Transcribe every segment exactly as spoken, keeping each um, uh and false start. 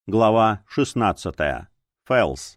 Глава шестнадцатая. Фэлс.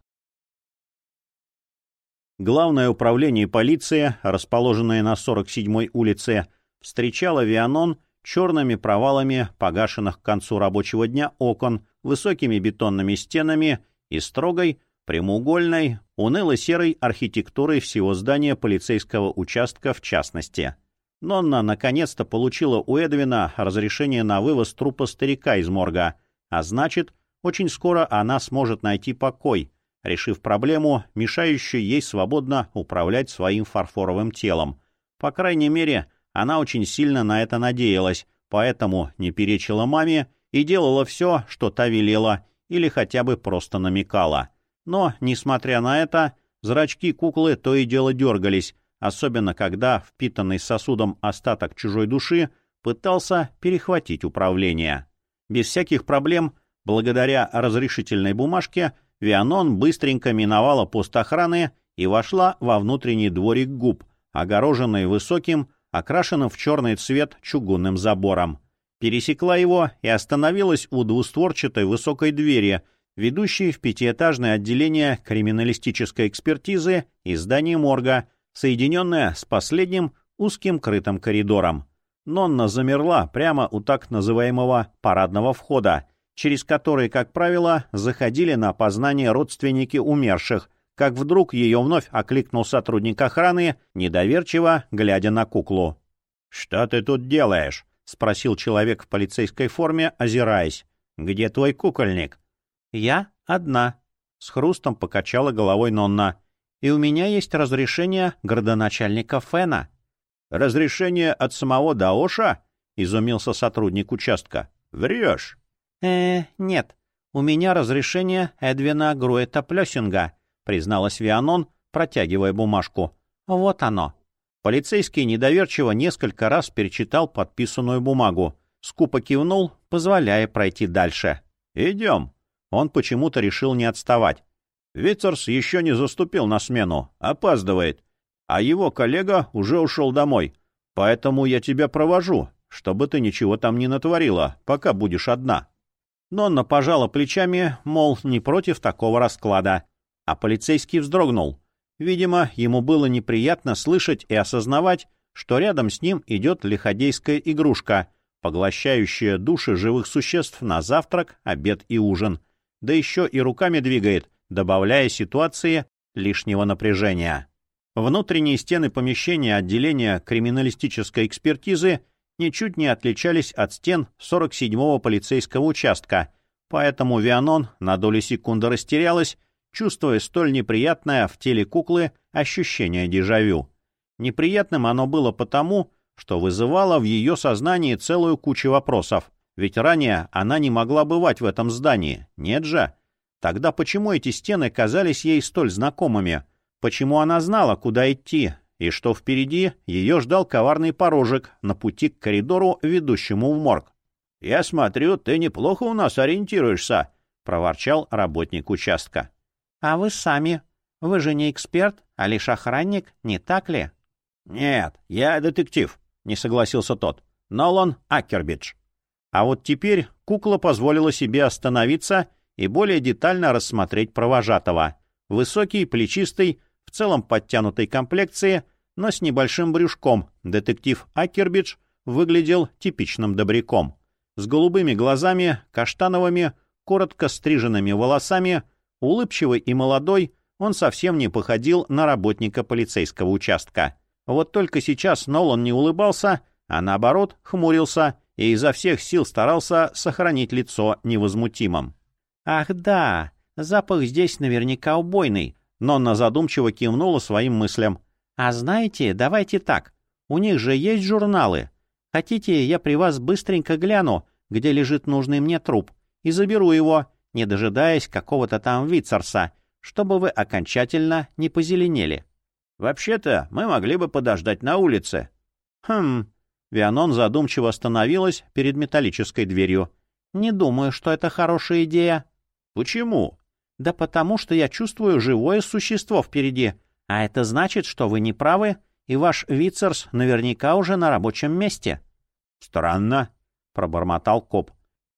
Главное управление полиции, расположенное на сорок седьмой улице, встречало Вианон черными провалами погашенных к концу рабочего дня окон, высокими бетонными стенами и строгой, прямоугольной, уныло-серой архитектурой всего здания полицейского участка в частности. Нонна наконец-то получила у Эдвина разрешение на вывоз трупа старика из морга, а значит, очень скоро она сможет найти покой, решив проблему, мешающую ей свободно управлять своим фарфоровым телом. По крайней мере, она очень сильно на это надеялась, поэтому не перечила маме и делала все, что та велела, или хотя бы просто намекала. Но, несмотря на это, зрачки куклы то и дело дергались, особенно когда впитанный сосудом остаток чужой души пытался перехватить управление. Без всяких проблем, благодаря разрешительной бумажке, Вианон быстренько миновала пост охраны и вошла во внутренний дворик губ, огороженный высоким, окрашенным в черный цвет чугунным забором. Пересекла его и остановилась у двустворчатой высокой двери, ведущей в пятиэтажное отделение криминалистической экспертизы и здание морга, соединенное с последним узким крытым коридором. Нонна замерла прямо у так называемого парадного входа, через который, как правило, заходили на опознание родственники умерших, как вдруг ее вновь окликнул сотрудник охраны, недоверчиво глядя на куклу. «Что ты тут делаешь?» — спросил человек в полицейской форме, озираясь. «Где твой кукольник?» «Я одна», — с хрустом покачала головой Нонна. «И у меня есть разрешение градоначальника Фена». «Разрешение от самого Даоша?» — изумился сотрудник участка. «Врешь». «Э, нет, у меня разрешение Эдвина Груэта-Плёсинга», — призналась Вианон, протягивая бумажку. «Вот оно». Полицейский недоверчиво несколько раз перечитал подписанную бумагу, скупо кивнул, позволяя пройти дальше. «Идем». Он почему-то решил не отставать. «Вицерс еще не заступил на смену, опаздывает, а его коллега уже ушел домой, поэтому я тебя провожу, чтобы ты ничего там не натворила, пока будешь одна». Нонна пожала плечами, мол, не против такого расклада. А полицейский вздрогнул. Видимо, ему было неприятно слышать и осознавать, что рядом с ним идет лиходейская игрушка, поглощающая души живых существ на завтрак, обед и ужин. Да еще и руками двигает, добавляя ситуации лишнего напряжения. Внутренние стены помещения отделения криминалистической экспертизы ничуть не отличались от стен сорок седьмого полицейского участка, поэтому Вианон на долю секунды растерялась, чувствуя столь неприятное в теле куклы ощущение дежавю. Неприятным оно было потому, что вызывало в ее сознании целую кучу вопросов, ведь ранее она не могла бывать в этом здании, нет же? Тогда почему эти стены казались ей столь знакомыми? Почему она знала, куда идти? И что впереди ее ждал коварный порожек на пути к коридору, ведущему в морг. — Я смотрю, ты неплохо у нас ориентируешься, — проворчал работник участка. — А вы сами? Вы же не эксперт, а лишь охранник, не так ли? — Нет, я детектив, — не согласился тот. — Нолан Акербидж. А вот теперь кукла позволила себе остановиться и более детально рассмотреть провожатого. Высокий, плечистый, в целом подтянутой комплекции, но с небольшим брюшком, детектив Акербидж выглядел типичным добряком. С голубыми глазами, каштановыми, коротко стриженными волосами, улыбчивый и молодой, он совсем не походил на работника полицейского участка. Вот только сейчас Нолан не улыбался, а наоборот хмурился и изо всех сил старался сохранить лицо невозмутимым. «Ах да, запах здесь наверняка убойный», — Нонна задумчиво кивнула своим мыслям. «А знаете, давайте так. У них же есть журналы. Хотите, я при вас быстренько гляну, где лежит нужный мне труп, и заберу его, не дожидаясь какого-то там Вицерса, чтобы вы окончательно не позеленели?» «Вообще-то мы могли бы подождать на улице». «Хм...» Вианон задумчиво остановилась перед металлической дверью. «Не думаю, что это хорошая идея». «Почему?» «Да потому что я чувствую живое существо впереди. А это значит, что вы не правы, и ваш Вицерс наверняка уже на рабочем месте». «Странно», — пробормотал коп.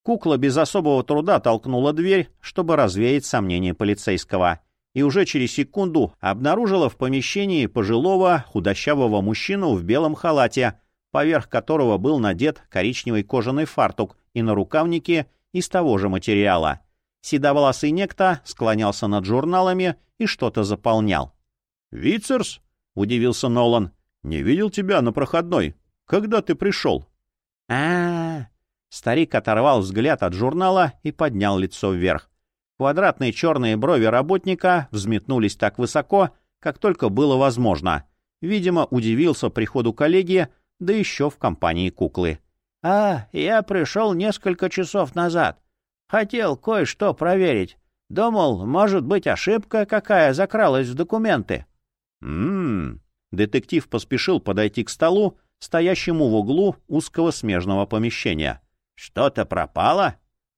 Кукла без особого труда толкнула дверь, чтобы развеять сомнения полицейского, и уже через секунду обнаружила в помещении пожилого худощавого мужчину в белом халате, поверх которого был надет коричневый кожаный фартук и нарукавники из того же материала. Седовласый некто склонялся над журналами и что-то заполнял. «Вицерс?» — удивился Нолан. «Не видел тебя на проходной. Когда ты пришел?» А-а-а! Старик оторвал взгляд от журнала и поднял лицо вверх. Квадратные черные брови работника взметнулись так высоко, как только было возможно. Видимо, удивился приходу коллеги, да еще в компании куклы. «А, я пришел несколько часов назад. Хотел кое-что проверить. Думал, может быть, ошибка какая закралась в документы». «М-м-м». Детектив поспешил подойти к столу, стоящему в углу узкого смежного помещения. «Что-то пропало?»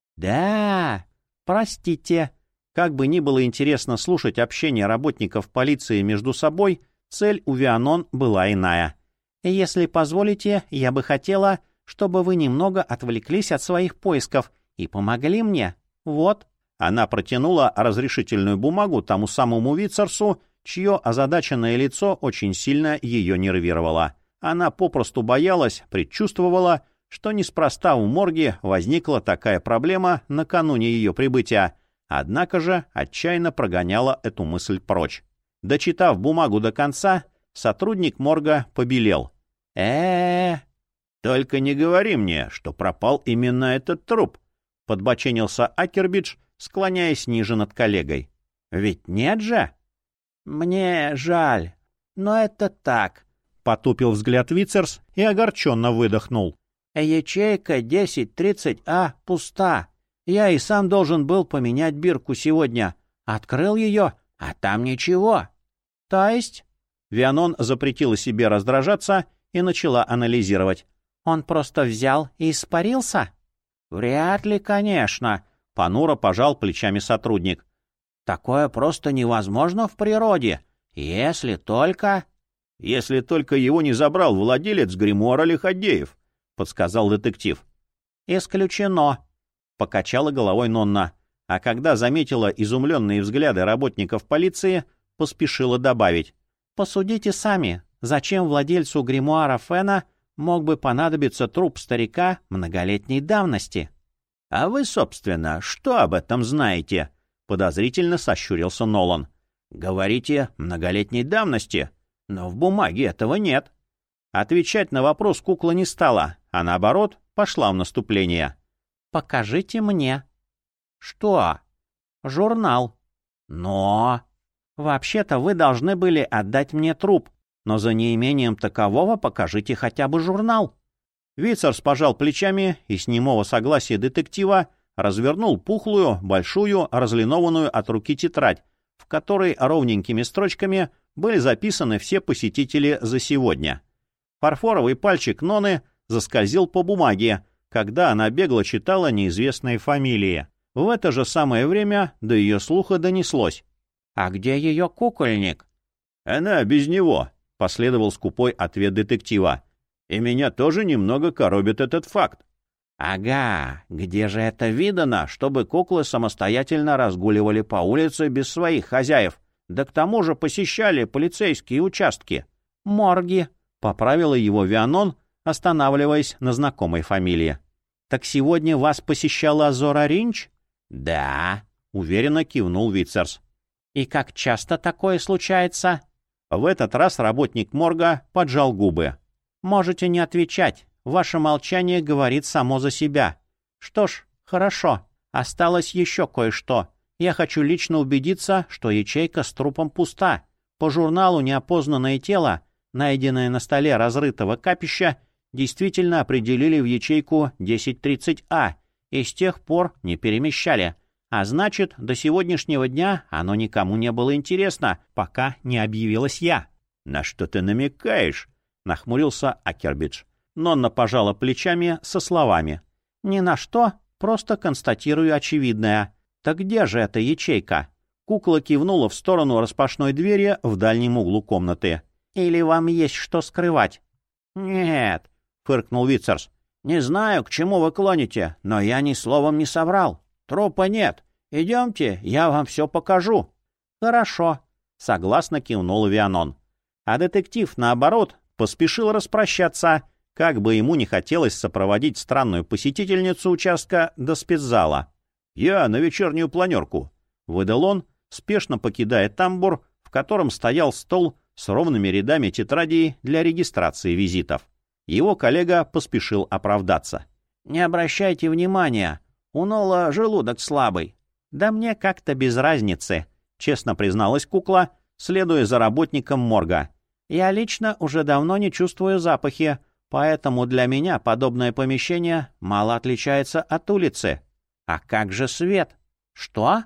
«Да, простите». Как бы ни было интересно слушать общение работников полиции между собой, цель у Вианон была иная. «Если позволите, я бы хотела, чтобы вы немного отвлеклись от своих поисков и помогли мне. Вот». Она протянула разрешительную бумагу тому самому Вицерсу, чье озадаченное лицо очень сильно ее нервировало. Она попросту боялась, предчувствовала, что неспроста в морге возникла такая проблема накануне ее прибытия, однако же отчаянно прогоняла эту мысль прочь. Дочитав бумагу до конца, сотрудник морга побелел. э «Только не говори мне, что пропал именно этот труп», — подбоченился Акербидж, склоняясь ниже над коллегой. «Ведь нет же?» «Мне жаль, но это так», — потупил взгляд Вицерс и огорченно выдохнул. «Ячейка десять тридцать А пуста. Я и сам должен был поменять бирку сегодня. Открыл ее, а там ничего». «То есть?» Вианон запретила себе раздражаться и начала анализировать. «Он просто взял и испарился?» «Вряд ли, конечно», — понуро пожал плечами сотрудник. «Такое просто невозможно в природе, если только...» «Если только его не забрал владелец гримуара Лиходеев», — подсказал детектив. «Исключено», — покачала головой Нонна, а когда заметила изумленные взгляды работников полиции, поспешила добавить. «Посудите сами, зачем владельцу гримуара Фена мог бы понадобиться труп старика многолетней давности?» «А вы, собственно, что об этом знаете?» — подозрительно сощурился Нолан. «Говорите, многолетней давности, но в бумаге этого нет». Отвечать на вопрос кукла не стала, а наоборот пошла в наступление. «Покажите мне». «Что?» «Журнал». «Но...» «Вообще-то вы должны были отдать мне труп, но за неимением такового покажите хотя бы журнал». Вицерс пожал плечами и с немого согласия детектива развернул пухлую, большую, разлинованную от руки тетрадь, в которой ровненькими строчками были записаны все посетители за сегодня. Фарфоровый пальчик Ноны заскользил по бумаге, когда она бегло читала неизвестные фамилии. В это же самое время до ее слуха донеслось. «А где ее кукольник?» «Она без него», — последовал скупой ответ детектива. «И меня тоже немного коробит этот факт». «Ага, где же это видано, чтобы куклы самостоятельно разгуливали по улице без своих хозяев, да к тому же посещали полицейские участки?» «Морги», — поправила его Вианон, останавливаясь на знакомой фамилии. «Так сегодня вас посещала Зора Ринч?» «Да», — уверенно кивнул Вицерс. «И как часто такое случается?» В этот раз работник морга поджал губы. «Можете не отвечать. Ваше молчание говорит само за себя. Что ж, хорошо. Осталось еще кое-что. Я хочу лично убедиться, что ячейка с трупом пуста. По журналу неопознанное тело, найденное на столе разрытого капища, действительно определили в ячейку десять тридцать А и с тех пор не перемещали. А значит, до сегодняшнего дня оно никому не было интересно, пока не объявилась я». «На что ты намекаешь?» — нахмурился Акербидж. Нонна пожала плечами со словами. «Ни на что, просто констатирую очевидное. Так где же эта ячейка?» Кукла кивнула в сторону распашной двери в дальнем углу комнаты. «Или вам есть что скрывать?» «Нет», — фыркнул Вицерс. «Не знаю, к чему вы клоните, но я ни словом не соврал. Трупа нет. Идемте, я вам все покажу». «Хорошо», — согласно кивнул Вианон. А детектив, наоборот, поспешил распрощаться, как бы ему не хотелось сопроводить странную посетительницу участка до спецзала. «Я на вечернюю планерку», — выдал он, спешно покидая тамбур, в котором стоял стол с ровными рядами тетрадей для регистрации визитов. Его коллега поспешил оправдаться. «Не обращайте внимания, у Нола желудок слабый». «Да мне как-то без разницы», — честно призналась кукла, следуя за работником морга. «Я лично уже давно не чувствую запахи, поэтому для меня подобное помещение мало отличается от улицы». «А как же свет?» «Что?»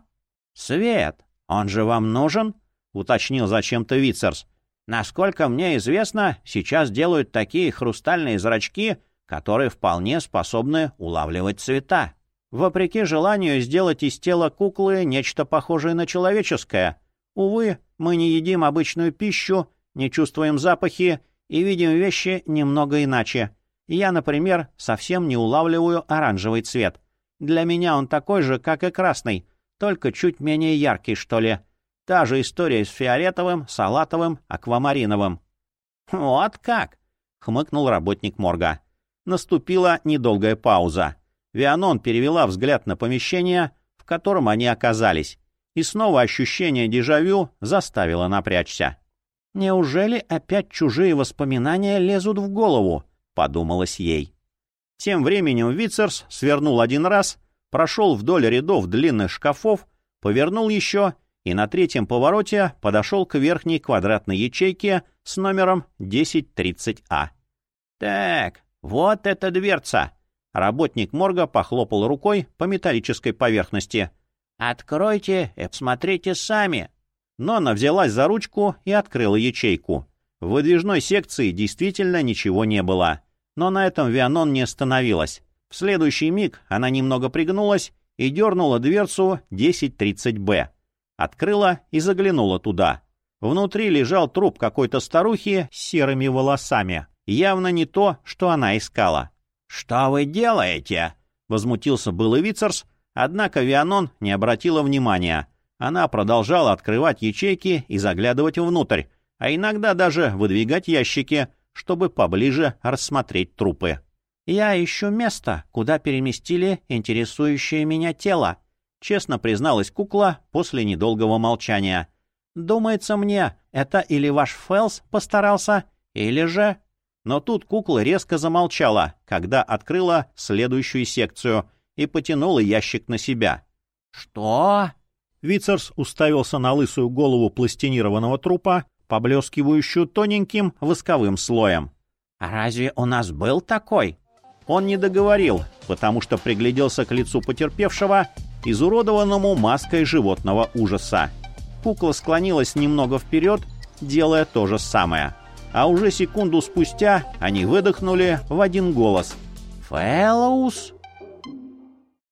«Свет. Он же вам нужен?» — уточнил зачем-то Вицерс. «Насколько мне известно, сейчас делают такие хрустальные зрачки, которые вполне способны улавливать цвета. Вопреки желанию сделать из тела куклы нечто похожее на человеческое. Увы, мы не едим обычную пищу, не чувствуем запахи и видим вещи немного иначе. Я, например, совсем не улавливаю оранжевый цвет. Для меня он такой же, как и красный, только чуть менее яркий, что ли. Та же история с фиолетовым, салатовым, аквамариновым». «Вот как!» — хмыкнул работник морга. Наступила недолгая пауза. Вианон перевела взгляд на помещение, в котором они оказались, и снова ощущение дежавю заставило напрячься. «Неужели опять чужие воспоминания лезут в голову?» — подумалось ей. Тем временем Вицерс свернул один раз, прошел вдоль рядов длинных шкафов, повернул еще и на третьем повороте подошел к верхней квадратной ячейке с номером десять тридцать А. «Так, вот эта дверца!» Работник морга похлопал рукой по металлической поверхности. «Откройте и посмотрите сами!» Нона взялась за ручку и открыла ячейку. В выдвижной секции действительно ничего не было. Но на этом Вианон не остановилась. В следующий миг она немного пригнулась и дернула дверцу десять тридцать Б. Открыла и заглянула туда. Внутри лежал труп какой-то старухи с серыми волосами. Явно не то, что она искала. «Что вы делаете?» — возмутился было Вицерс, однако Вианон не обратила внимания. Она продолжала открывать ячейки и заглядывать внутрь, а иногда даже выдвигать ящики, чтобы поближе рассмотреть трупы. «Я ищу место, куда переместили интересующее меня тело», — честно призналась кукла после недолгого молчания. «Думается мне, это или ваш Фэлс постарался, или же...» Но тут кукла резко замолчала, когда открыла следующую секцию и потянула ящик на себя. «Что?» Вицерс уставился на лысую голову пластинированного трупа, поблескивающую тоненьким восковым слоем. «А разве у нас был такой?» Он не договорил, потому что пригляделся к лицу потерпевшего, изуродованному маской животного ужаса. Кукла склонилась немного вперед, делая то же самое. А уже секунду спустя они выдохнули в один голос. «Фэллоус?»